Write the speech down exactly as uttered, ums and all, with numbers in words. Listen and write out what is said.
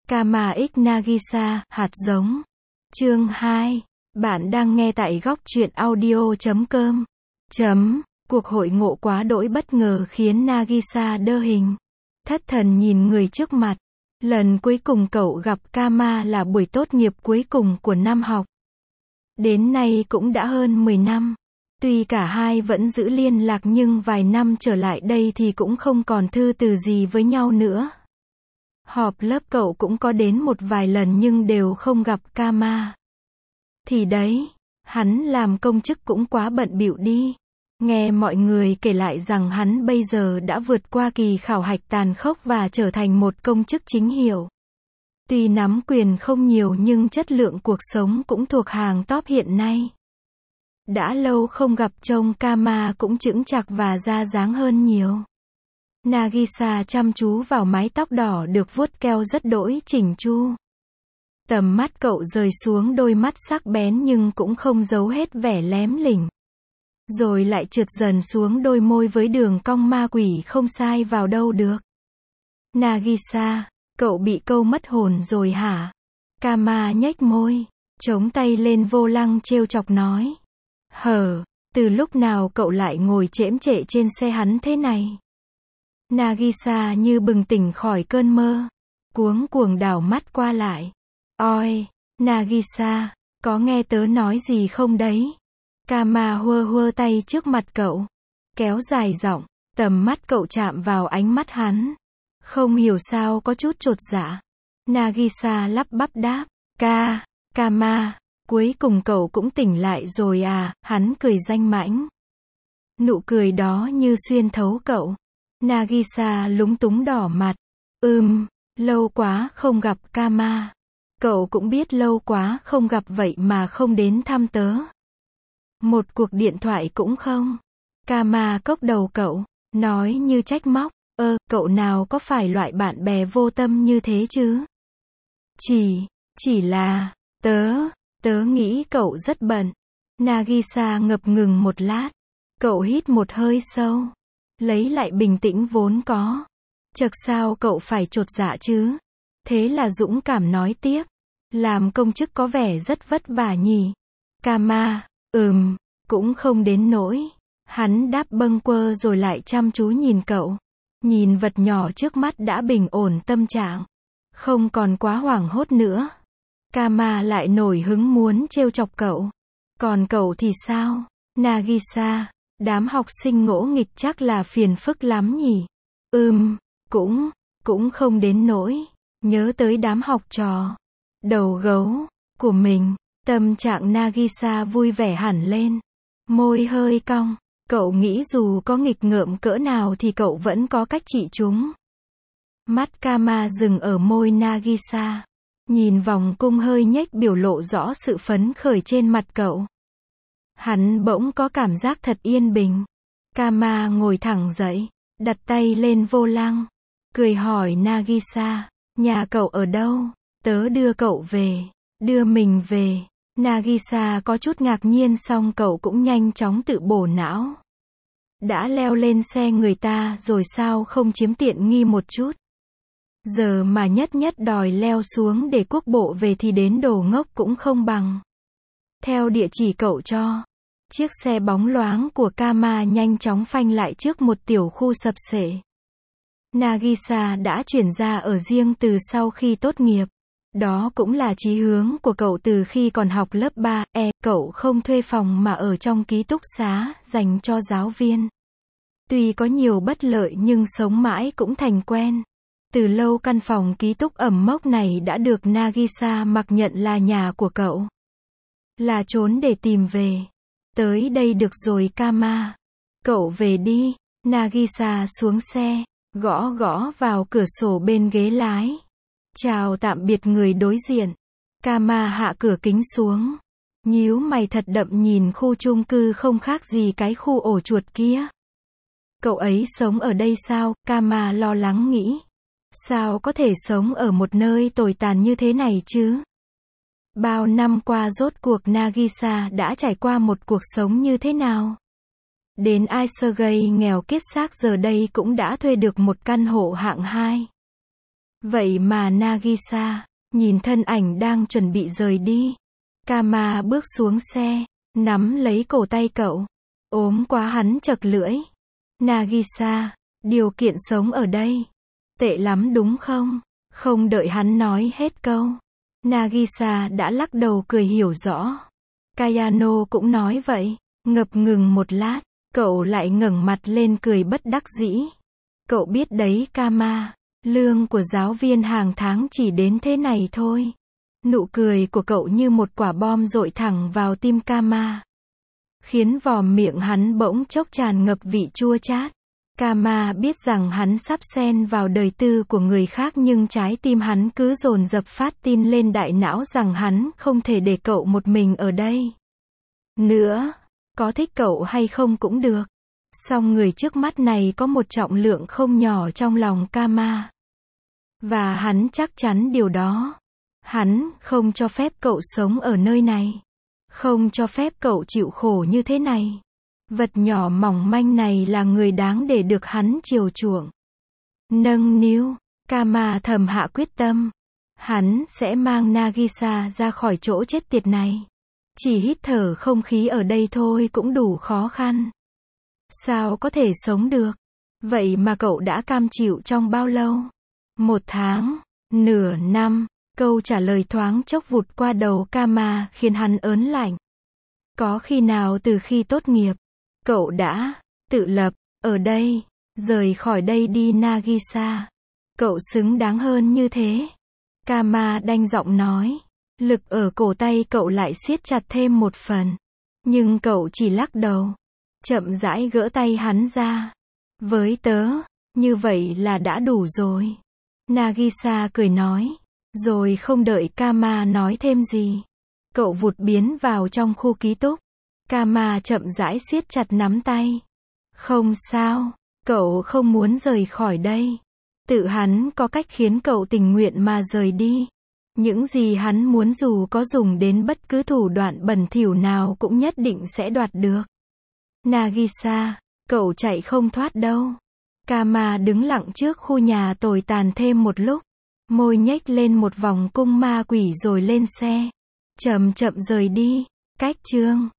Kama X Nagisa, hạt giống. Chương hai. Bạn đang nghe tại góc truyện audio chấm com. Chấm. Cuộc hội ngộ quá đỗi bất ngờ khiến Nagisa đơ hình. Thất thần nhìn người trước mặt. Lần cuối cùng cậu gặp Kama là buổi tốt nghiệp cuối cùng của năm học. Đến nay cũng đã hơn mười năm. Tuy cả hai vẫn giữ liên lạc nhưng vài năm trở lại đây thì cũng không còn thư từ gì với nhau nữa. Họp lớp cậu cũng có đến một vài lần nhưng đều không gặp Kama. Thì đấy, hắn làm công chức cũng quá bận bịu đi. Nghe mọi người kể lại rằng hắn bây giờ đã vượt qua kỳ khảo hạch tàn khốc và trở thành một công chức chính hiệu. Tuy nắm quyền không nhiều nhưng chất lượng cuộc sống cũng thuộc hàng top hiện nay. Đã lâu không gặp trông Kama cũng chững chạc và ra dáng hơn nhiều. Nagisa chăm chú vào mái tóc đỏ được vuốt keo rất đỗi chỉnh chu. Tầm mắt cậu rời xuống đôi mắt sắc bén nhưng cũng không giấu hết vẻ lém lỉnh. Rồi lại trượt dần xuống đôi môi với đường cong ma quỷ không sai vào đâu được. Nagisa, cậu bị câu mất hồn rồi hả? Kama nhếch môi, chống tay lên vô lăng trêu chọc nói. Hờ, từ lúc nào cậu lại ngồi chễm chệ trên xe hắn thế này? Nagisa như bừng tỉnh khỏi cơn mơ. Cuống cuồng đảo mắt qua lại. Oi, Nagisa, có nghe tớ nói gì không đấy? Kama hơ hơ tay trước mặt cậu. Kéo dài giọng, tầm mắt cậu chạm vào ánh mắt hắn. Không hiểu sao có chút chột dạ. Nagisa lắp bắp đáp. Ka, Kama, cuối cùng cậu cũng tỉnh lại rồi à, hắn cười danh mãnh. Nụ cười đó như xuyên thấu cậu. Nagisa lúng túng đỏ mặt. Ừm, lâu quá không gặp Kama. Cậu cũng biết lâu quá không gặp vậy mà không đến thăm tớ. Một cuộc điện thoại cũng không. Kama cốc đầu cậu, nói như trách móc. Ơ, cậu nào có phải loại bạn bè vô tâm như thế chứ? Chỉ, chỉ là, tớ, tớ nghĩ cậu rất bận. Nagisa ngập ngừng một lát. Cậu hít một hơi sâu. Lấy lại bình tĩnh vốn có. Chật sao cậu phải chột dạ chứ? Thế là dũng cảm nói tiếp. Làm công chức có vẻ rất vất vả nhỉ? Kama, ừm, cũng không đến nỗi. Hắn đáp bâng quơ rồi lại chăm chú nhìn cậu. Nhìn vật nhỏ trước mắt đã bình ổn tâm trạng. Không còn quá hoảng hốt nữa. Kama lại nổi hứng muốn trêu chọc cậu. Còn cậu thì sao? Nagisa, đám học sinh ngỗ nghịch chắc là phiền phức lắm nhỉ? Ừm, cũng, cũng không đến nỗi. Nhớ tới đám học trò đầu gấu của mình, tâm trạng Nagisa vui vẻ hẳn lên. Môi hơi cong, cậu nghĩ dù có nghịch ngợm cỡ nào thì cậu vẫn có cách trị chúng. Mắt Kama dừng ở môi Nagisa. Nhìn vòng cung hơi nhếch biểu lộ rõ sự phấn khởi trên mặt cậu. Hắn bỗng có cảm giác thật yên bình. Kama ngồi thẳng dậy, đặt tay lên vô lăng. Cười hỏi Nagisa, nhà cậu ở đâu? Tớ đưa cậu về. Đưa mình về. Nagisa có chút ngạc nhiên song cậu cũng nhanh chóng tự bổ não. Đã leo lên xe người ta rồi sao không chiếm tiện nghi một chút? Giờ mà nhất nhất đòi leo xuống để quốc bộ về thì đến đồ ngốc cũng không bằng. Theo địa chỉ cậu cho, chiếc xe bóng loáng của Kama nhanh chóng phanh lại trước một tiểu khu sập xệ. Nagisa đã chuyển ra ở riêng từ sau khi tốt nghiệp. Đó cũng là chí hướng của cậu từ khi còn học lớp ba E. Cậu không thuê phòng mà ở trong ký túc xá dành cho giáo viên. Tuy có nhiều bất lợi nhưng sống mãi cũng thành quen. Từ lâu căn phòng ký túc ẩm mốc này đã được Nagisa mặc nhận là nhà của cậu. Là trốn để tìm về. Tới đây được rồi Kama. Cậu về đi. Nagisa xuống xe, gõ gõ vào cửa sổ bên ghế lái. Chào tạm biệt người đối diện. Kama hạ cửa kính xuống. Nhíu mày thật đậm nhìn khu chung cư không khác gì cái khu ổ chuột kia. Cậu ấy sống ở đây sao? Kama lo lắng nghĩ. Sao có thể sống ở một nơi tồi tàn như thế này chứ? Bao năm qua rốt cuộc Nagisa đã trải qua một cuộc sống như thế nào? Đến Isergey nghèo kiết xác giờ đây cũng đã thuê được một căn hộ hạng hai. Vậy mà Nagisa, nhìn thân ảnh đang chuẩn bị rời đi. Kama bước xuống xe, nắm lấy cổ tay cậu. Ốm quá hắn chật lưỡi. Nagisa, điều kiện sống ở đây tệ lắm đúng không? Không đợi hắn nói hết câu, Nagisa đã lắc đầu cười hiểu rõ. Kayano cũng nói vậy. Ngập ngừng một lát, cậu lại ngẩng mặt lên cười bất đắc dĩ. Cậu biết đấy Kama, lương của giáo viên hàng tháng chỉ đến thế này thôi. Nụ cười của cậu như một quả bom dội thẳng vào tim Kama, khiến vòm miệng hắn bỗng chốc tràn ngập vị chua chát. Kama biết rằng hắn sắp xen vào đời tư của người khác, nhưng trái tim hắn cứ dồn dập phát tin lên đại não rằng hắn không thể để cậu một mình ở đây nữa. Có thích cậu hay không cũng được. Song người trước mắt này có một trọng lượng không nhỏ trong lòng Kama. Và hắn chắc chắn điều đó. Hắn không cho phép cậu sống ở nơi này. Không cho phép cậu chịu khổ như thế này. Vật nhỏ mỏng manh này là người đáng để được hắn chiều chuộng, nâng niu. Kama thầm hạ quyết tâm. Hắn sẽ mang Nagisa ra khỏi chỗ chết tiệt này. Chỉ hít thở không khí ở đây thôi cũng đủ khó khăn. Sao có thể sống được? Vậy mà cậu đã cam chịu trong bao lâu? Một tháng? Nửa năm? Câu trả lời thoáng chốc vụt qua đầu Kama khiến hắn ớn lạnh. Có khi nào từ khi tốt nghiệp, cậu đã tự lập ở đây, rời khỏi đây đi Nagisa? Cậu xứng đáng hơn như thế. Kama đanh giọng nói. Lực ở cổ tay cậu lại siết chặt thêm một phần. Nhưng cậu chỉ lắc đầu, chậm rãi gỡ tay hắn ra. Với tớ, như vậy là đã đủ rồi. Nagisa cười nói. Rồi không đợi Kama nói thêm gì, cậu vụt biến vào trong khu ký túc. Kama chậm rãi siết chặt nắm tay. Không sao, cậu không muốn rời khỏi đây. Tự hắn có cách khiến cậu tình nguyện mà rời đi. Những gì hắn muốn dù có dùng đến bất cứ thủ đoạn bẩn thỉu nào cũng nhất định sẽ đoạt được. Nagisa, cậu chạy không thoát đâu. Kama đứng lặng trước khu nhà tồi tàn thêm một lúc. Môi nhếch lên một vòng cung ma quỷ rồi lên xe. Chậm chậm rời đi. Cách chương